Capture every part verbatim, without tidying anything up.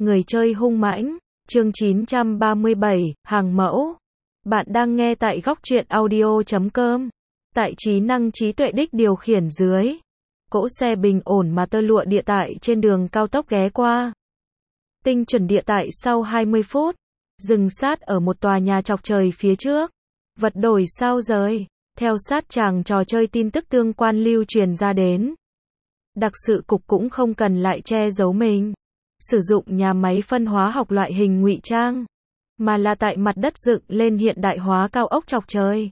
Người chơi hung mãnh, chương chín trăm ba mươi bảy, hàng mẫu. Bạn đang nghe tại góc truyện audio chấm com. Tại trí năng trí tuệ đích điều khiển dưới. Cỗ xe bình ổn mà tơ lụa địa tải trên đường cao tốc ghé qua. Tinh chuẩn địa tải sau hai mươi phút. Dừng sát ở một tòa nhà chọc trời phía trước. Vật đổi sao rời. Theo sát chàng trò chơi tin tức tương quan lưu truyền ra đến. Đặc sự cục cũng không cần lại che giấu mình. Sử dụng nhà máy phân hóa học loại hình ngụy trang. Mà là tại mặt đất dựng lên hiện đại hóa cao ốc chọc trời.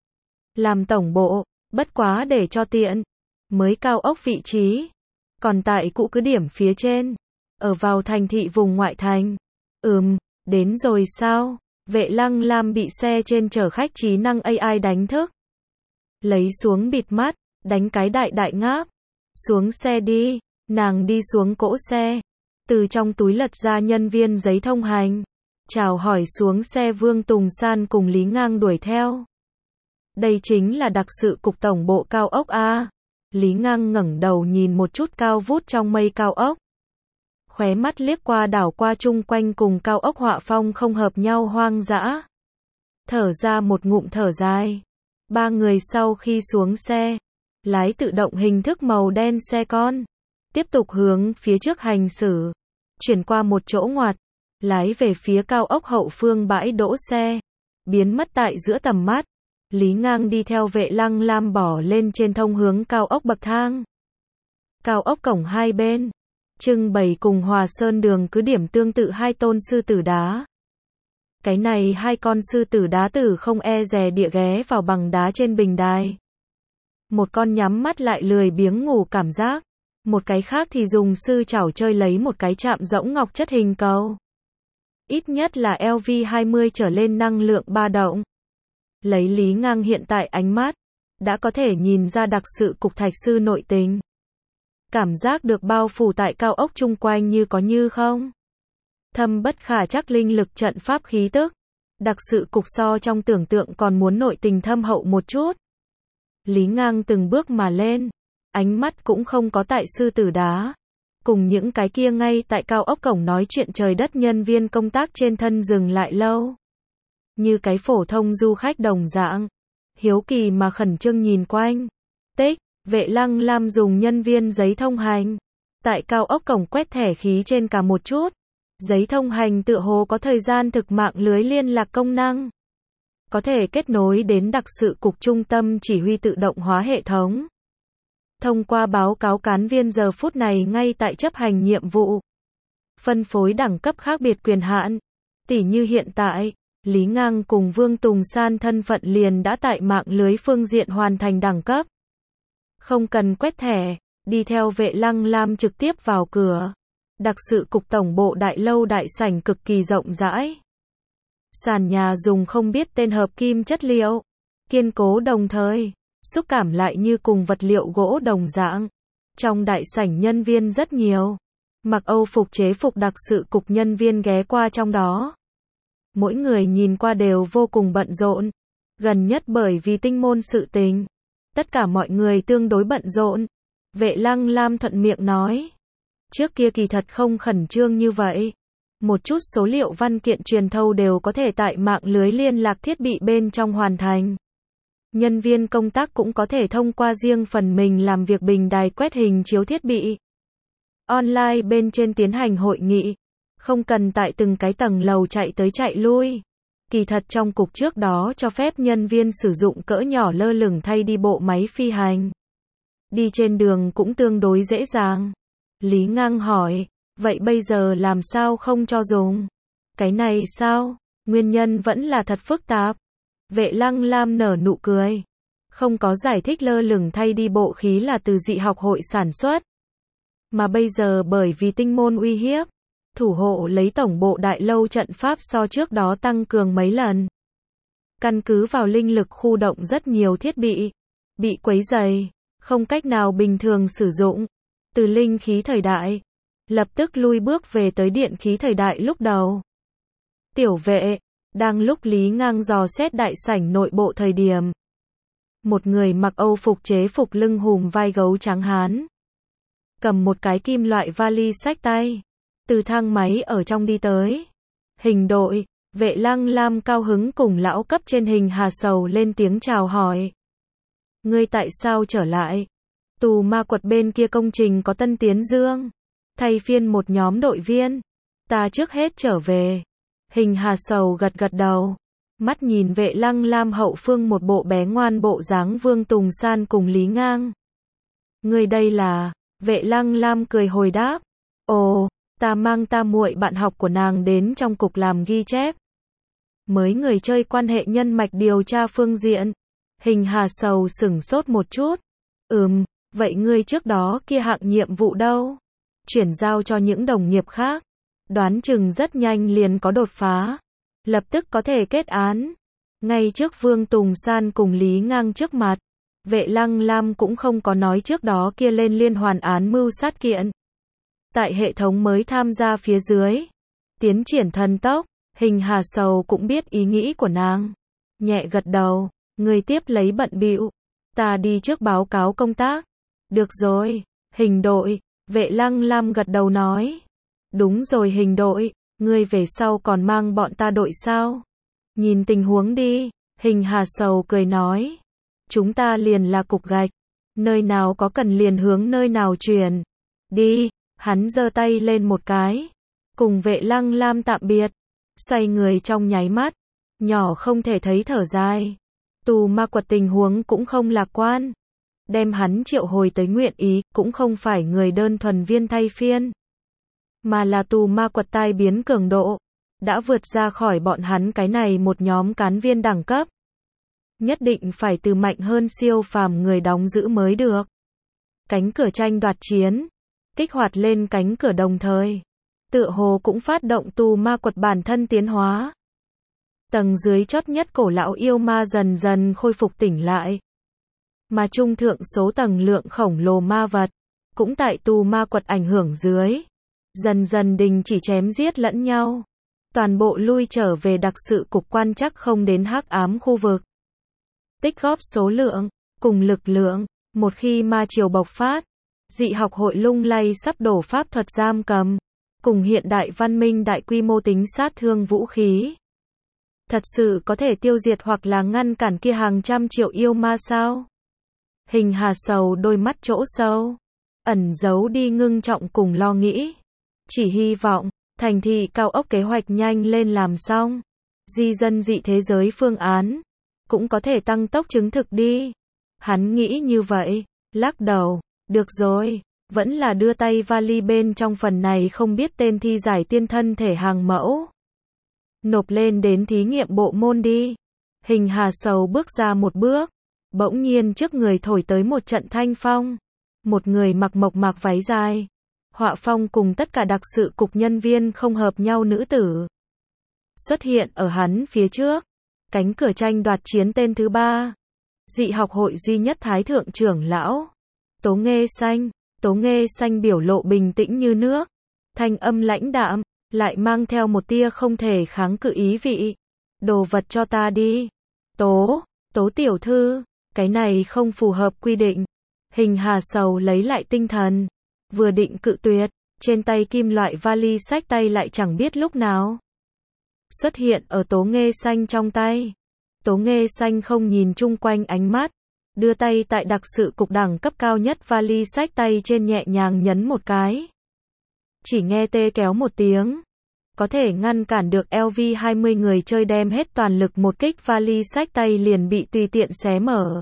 Làm tổng bộ, bất quá để cho tiện. Mới cao ốc vị trí. Còn tại cũ cứ điểm phía trên. Ở vào thành thị vùng ngoại thành. Ừm, đến rồi sao? Vệ Lăng Lam bị xe trên chở khách trí năng a i đánh thức. Lấy xuống bịt mắt, đánh cái đại đại ngáp. Xuống xe đi, nàng đi xuống cỗ xe. Từ trong túi lật ra nhân viên giấy thông hành. Chào hỏi xuống xe Vương Tùng San cùng Lý Ngang đuổi theo. Đây chính là đặc sự cục tổng bộ cao ốc A. Lý Ngang ngẩng đầu nhìn một chút cao vút trong mây cao ốc. Khóe mắt liếc qua đảo qua chung quanh cùng cao ốc họa phong không hợp nhau hoang dã. Thở ra một ngụm thở dài. Ba người sau khi xuống xe. Lái tự động hình thức màu đen xe con. Tiếp tục hướng phía trước hành xử. Chuyển qua một chỗ ngoặt. Lái về phía cao ốc hậu phương bãi đỗ xe. Biến mất tại giữa tầm mắt. Lý Ngang đi theo Vệ Lăng Lam bỏ lên trên thông hướng cao ốc bậc thang. Cao ốc cổng hai bên. Trưng bày cùng Hòa Sơn đường cứ điểm tương tự hai tôn sư tử đá. Cái này hai con sư tử đá tử không e dè địa ghé vào bằng đá trên bình đài. Một con nhắm mắt lại lười biếng ngủ cảm giác. Một cái khác thì dùng sư chảo chơi lấy một cái chạm rỗng ngọc chất hình cầu. Ít nhất là L V hai mươi trở lên năng lượng ba động. Lấy Lý Ngang hiện tại ánh mắt. Đã có thể nhìn ra đặc sự cục thạch sư nội tình. Cảm giác được bao phủ tại cao ốc chung quanh như có như không. Thâm bất khả chắc linh lực trận pháp khí tức. Đặc sự cục so trong tưởng tượng còn muốn nội tình thâm hậu một chút. Lý Ngang từng bước mà lên. Ánh mắt cũng không có tại sư tử đá. Cùng những cái kia ngay tại cao ốc cổng nói chuyện trời đất nhân viên công tác trên thân dừng lại lâu. Như cái phổ thông du khách đồng dạng. Hiếu kỳ mà khẩn trương nhìn quanh. Tích, Vệ Lăng Lam dùng nhân viên giấy thông hành. Tại cao ốc cổng quét thẻ khí trên cả một chút. Giấy thông hành tựa hồ có thời gian thực mạng lưới liên lạc công năng. Có thể kết nối đến đặc sự cục trung tâm chỉ huy tự động hóa hệ thống. Thông qua báo cáo cán viên giờ phút này ngay tại chấp hành nhiệm vụ. Phân phối đẳng cấp khác biệt quyền hạn. Tỉ như hiện tại, Lý Ngang cùng Vương Tùng San thân phận liền đã tại mạng lưới phương diện hoàn thành đẳng cấp. Không cần quét thẻ, đi theo Vệ Lăng Lam trực tiếp vào cửa. Đặc sự cục tổng bộ đại lâu đại sảnh cực kỳ rộng rãi. Sàn nhà dùng không biết tên hợp kim chất liệu. Kiên cố đồng thời. Xúc cảm lại như cùng vật liệu gỗ đồng dạng. Trong đại sảnh nhân viên rất nhiều. Mặc Âu phục chế phục đặc sự cục nhân viên ghé qua trong đó. Mỗi người nhìn qua đều vô cùng bận rộn. Gần nhất bởi vì tinh môn sự tình. Tất cả mọi người tương đối bận rộn. Vệ Lăng Lam thuận miệng nói. Trước kia kỳ thật không khẩn trương như vậy. Một chút số liệu văn kiện truyền thâu đều có thể tại mạng lưới liên lạc thiết bị bên trong hoàn thành. Nhân viên công tác cũng có thể thông qua riêng phần mình làm việc bình đài quét hình chiếu thiết bị. Online bên trên tiến hành hội nghị. Không cần tại từng cái tầng lầu chạy tới chạy lui. Kỳ thật trong cục trước đó cho phép nhân viên sử dụng cỡ nhỏ lơ lửng thay đi bộ máy phi hành. Đi trên đường cũng tương đối dễ dàng. Lý Ngang hỏi, vậy bây giờ làm sao không cho dùng? Cái này sao? Nguyên nhân vẫn là thật phức tạp. Vệ Lăng Lam nở nụ cười. Không có giải thích lơ lửng thay đi bộ khí là từ dị học hội sản xuất. Mà bây giờ bởi vì tinh môn uy hiếp. Thủ hộ lấy tổng bộ đại lâu trận pháp so trước đó tăng cường mấy lần. Căn cứ vào linh lực khu động rất nhiều thiết bị. Bị quấy rầy. Không cách nào bình thường sử dụng. Từ linh khí thời đại. Lập tức lui bước về tới điện khí thời đại lúc đầu. Tiểu vệ. Đang lúc Lý Ngang dò xét đại sảnh nội bộ thời điểm. Một người mặc Âu phục chế phục lưng hùm vai gấu trắng hán. Cầm một cái kim loại vali xách tay. từ thang máy ở trong đi tới. Hình đội, Vệ Lăng Lam cao hứng cùng lão cấp trên Hình Hà Sầu lên tiếng chào hỏi. Ngươi tại sao trở lại? Tù ma quật bên kia công trình có tân tiến dương. Thay phiên một nhóm đội viên. Ta trước hết trở về. Hình Hà Sầu gật gật đầu. Mắt nhìn Vệ Lăng Lam hậu phương một bộ bé ngoan bộ dáng Vương Tùng San cùng Lý Ngang. Ngươi đây là... Vệ Lăng Lam cười hồi đáp. Ồ, ta mang ta muội bạn học của nàng đến trong cục làm ghi chép. Mới người chơi quan hệ nhân mạch điều tra phương diện. Hình Hà Sầu sửng sốt một chút. Ừm, vậy ngươi trước đó kia hạng nhiệm vụ đâu? Chuyển giao cho những đồng nghiệp khác. Đoán chừng rất nhanh liền có đột phá. Lập tức có thể kết án. Ngay trước Vương Tùng San cùng Lý Ngang trước mặt. Vệ Lăng Lam cũng không có nói trước đó kia lên liên hoàn án mưu sát kiện. Tại hệ thống mới tham gia phía dưới. Tiến triển thần tốc. Hình Hà Sầu cũng biết ý nghĩ của nàng. Nhẹ gật đầu. Người tiếp lấy bận bịu. Ta đi trước báo cáo công tác. Được rồi. Hình đội. Vệ Lăng Lam gật đầu nói. Đúng rồi hình đội. Ngươi về sau còn mang bọn ta đội sao? Nhìn tình huống đi. Hình Hà Sầu cười nói. Chúng ta liền là cục gạch. Nơi nào có cần liền hướng nơi nào chuyển. Đi. Hắn giơ tay lên một cái. Cùng Vệ Lăng Lam tạm biệt. Xoay người trong nháy mắt. Nhỏ không thể thấy thở dài. Tù ma quật tình huống cũng không lạc quan. Đem hắn triệu hồi tới nguyện ý, cũng không phải người đơn thuần viên thay phiên. Mà là tù ma quật tai biến cường độ. Đã vượt ra khỏi bọn hắn cái này một nhóm cán viên đẳng cấp. Nhất định phải từ mạnh hơn siêu phàm người đóng giữ mới được. Cánh cửa tranh đoạt chiến. Kích hoạt lên cánh cửa đồng thời. Tựa hồ cũng phát động tù ma quật bản thân tiến hóa. Tầng dưới chót nhất cổ lão yêu ma dần dần khôi phục tỉnh lại. Mà trung thượng số tầng lượng khổng lồ ma vật. Cũng tại tù ma quật ảnh hưởng dưới. Dần dần đình chỉ chém giết lẫn nhau. Toàn bộ lui trở về đặc sự cục quan trắc không đến hắc ám khu vực. Tích góp số lượng, cùng lực lượng. Một khi ma triều bộc phát. Dị học hội lung lay sắp đổ pháp thuật giam cầm. Cùng hiện đại văn minh đại quy mô tính sát thương vũ khí. Thật sự có thể tiêu diệt hoặc là ngăn cản kia hàng trăm triệu yêu ma sao? Hình Hà Sầu đôi mắt chỗ sâu. Ẩn giấu đi ngưng trọng cùng lo nghĩ. Chỉ hy vọng, thành thị cao ốc kế hoạch nhanh lên làm xong. Di dân dị thế giới phương án. Cũng có thể tăng tốc chứng thực đi. Hắn nghĩ như vậy, lắc đầu. Được rồi, vẫn là đưa tay vali bên trong phần này không biết tên thi giải tiên thân thể hàng mẫu. Nộp lên đến thí nghiệm bộ môn đi. Hình Hà Sầu bước ra một bước. Bỗng nhiên trước người thổi tới một trận thanh phong. Một người mặc mộc mạc váy dài. Họa phong cùng tất cả đặc sự cục nhân viên không hợp nhau nữ tử. Xuất hiện ở hắn phía trước. Cánh cửa tranh đoạt chiến tên thứ ba. Dị học hội duy nhất thái thượng trưởng lão. Tố Nghê Xanh. Tố Nghê Xanh biểu lộ bình tĩnh như nước. Thanh âm lãnh đạm. Lại mang theo một tia không thể kháng cự ý vị. Đồ vật cho ta đi. Tố. Tố tiểu thư. Cái này không phù hợp quy định. Hình Hà Sầu lấy lại tinh thần. Vừa định cự tuyệt. Trên tay kim loại vali xách tay lại chẳng biết lúc nào. Xuất hiện ở Tố Nghê Xanh trong tay. Tố Nghê Xanh không nhìn chung quanh ánh mắt. Đưa tay tại đặc sự cục đẳng cấp cao nhất vali xách tay trên nhẹ nhàng nhấn một cái. Chỉ nghe tê kéo một tiếng. Có thể ngăn cản được L V hai mươi người chơi đem hết toàn lực một kích vali xách tay liền bị tùy tiện xé mở.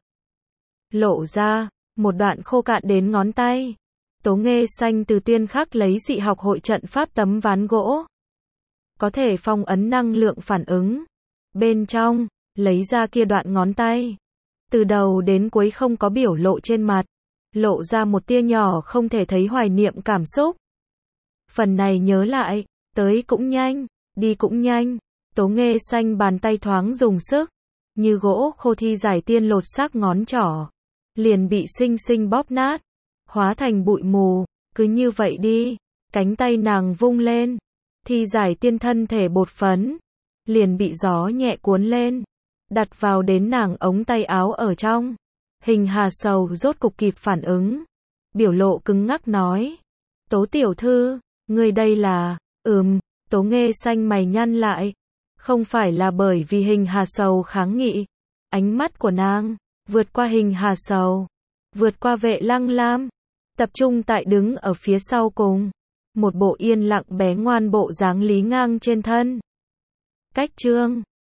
Lộ ra, một đoạn khô cạn đến ngón tay. Tố Nghê Xanh từ tiên khắc lấy dị học hội trận pháp tấm ván gỗ. Có thể phong ấn năng lượng phản ứng. Bên trong, lấy ra kia đoạn ngón tay. Từ đầu đến cuối không có biểu lộ trên mặt. Lộ ra một tia nhỏ không thể thấy hoài niệm cảm xúc. Phần này nhớ lại, tới cũng nhanh, đi cũng nhanh. Tố Nghê Xanh bàn tay thoáng dùng sức. Như gỗ khô thi giải tiên lột xác ngón trỏ. Liền bị xinh xinh bóp nát. Hóa thành bụi mù. Cứ như vậy đi. Cánh tay nàng vung lên. Thi giải tiên thân thể bột phấn. Liền bị gió nhẹ cuốn lên. Đặt vào đến nàng ống tay áo ở trong. Hình Hà Sầu rốt cục kịp phản ứng. Biểu lộ cứng ngắc nói. Tố tiểu thư, Ngươi đây là, ừm, Tố Nghê xanh mày nhăn lại. Không phải là bởi vì Hình Hà Sầu kháng nghị. Ánh mắt của nàng, vượt qua Hình Hà Sầu, vượt qua Vệ Lăng Lam, tập trung tại đứng ở phía sau cùng. Một bộ yên lặng bé ngoan bộ dáng Lý Ngang trên thân. Cách chương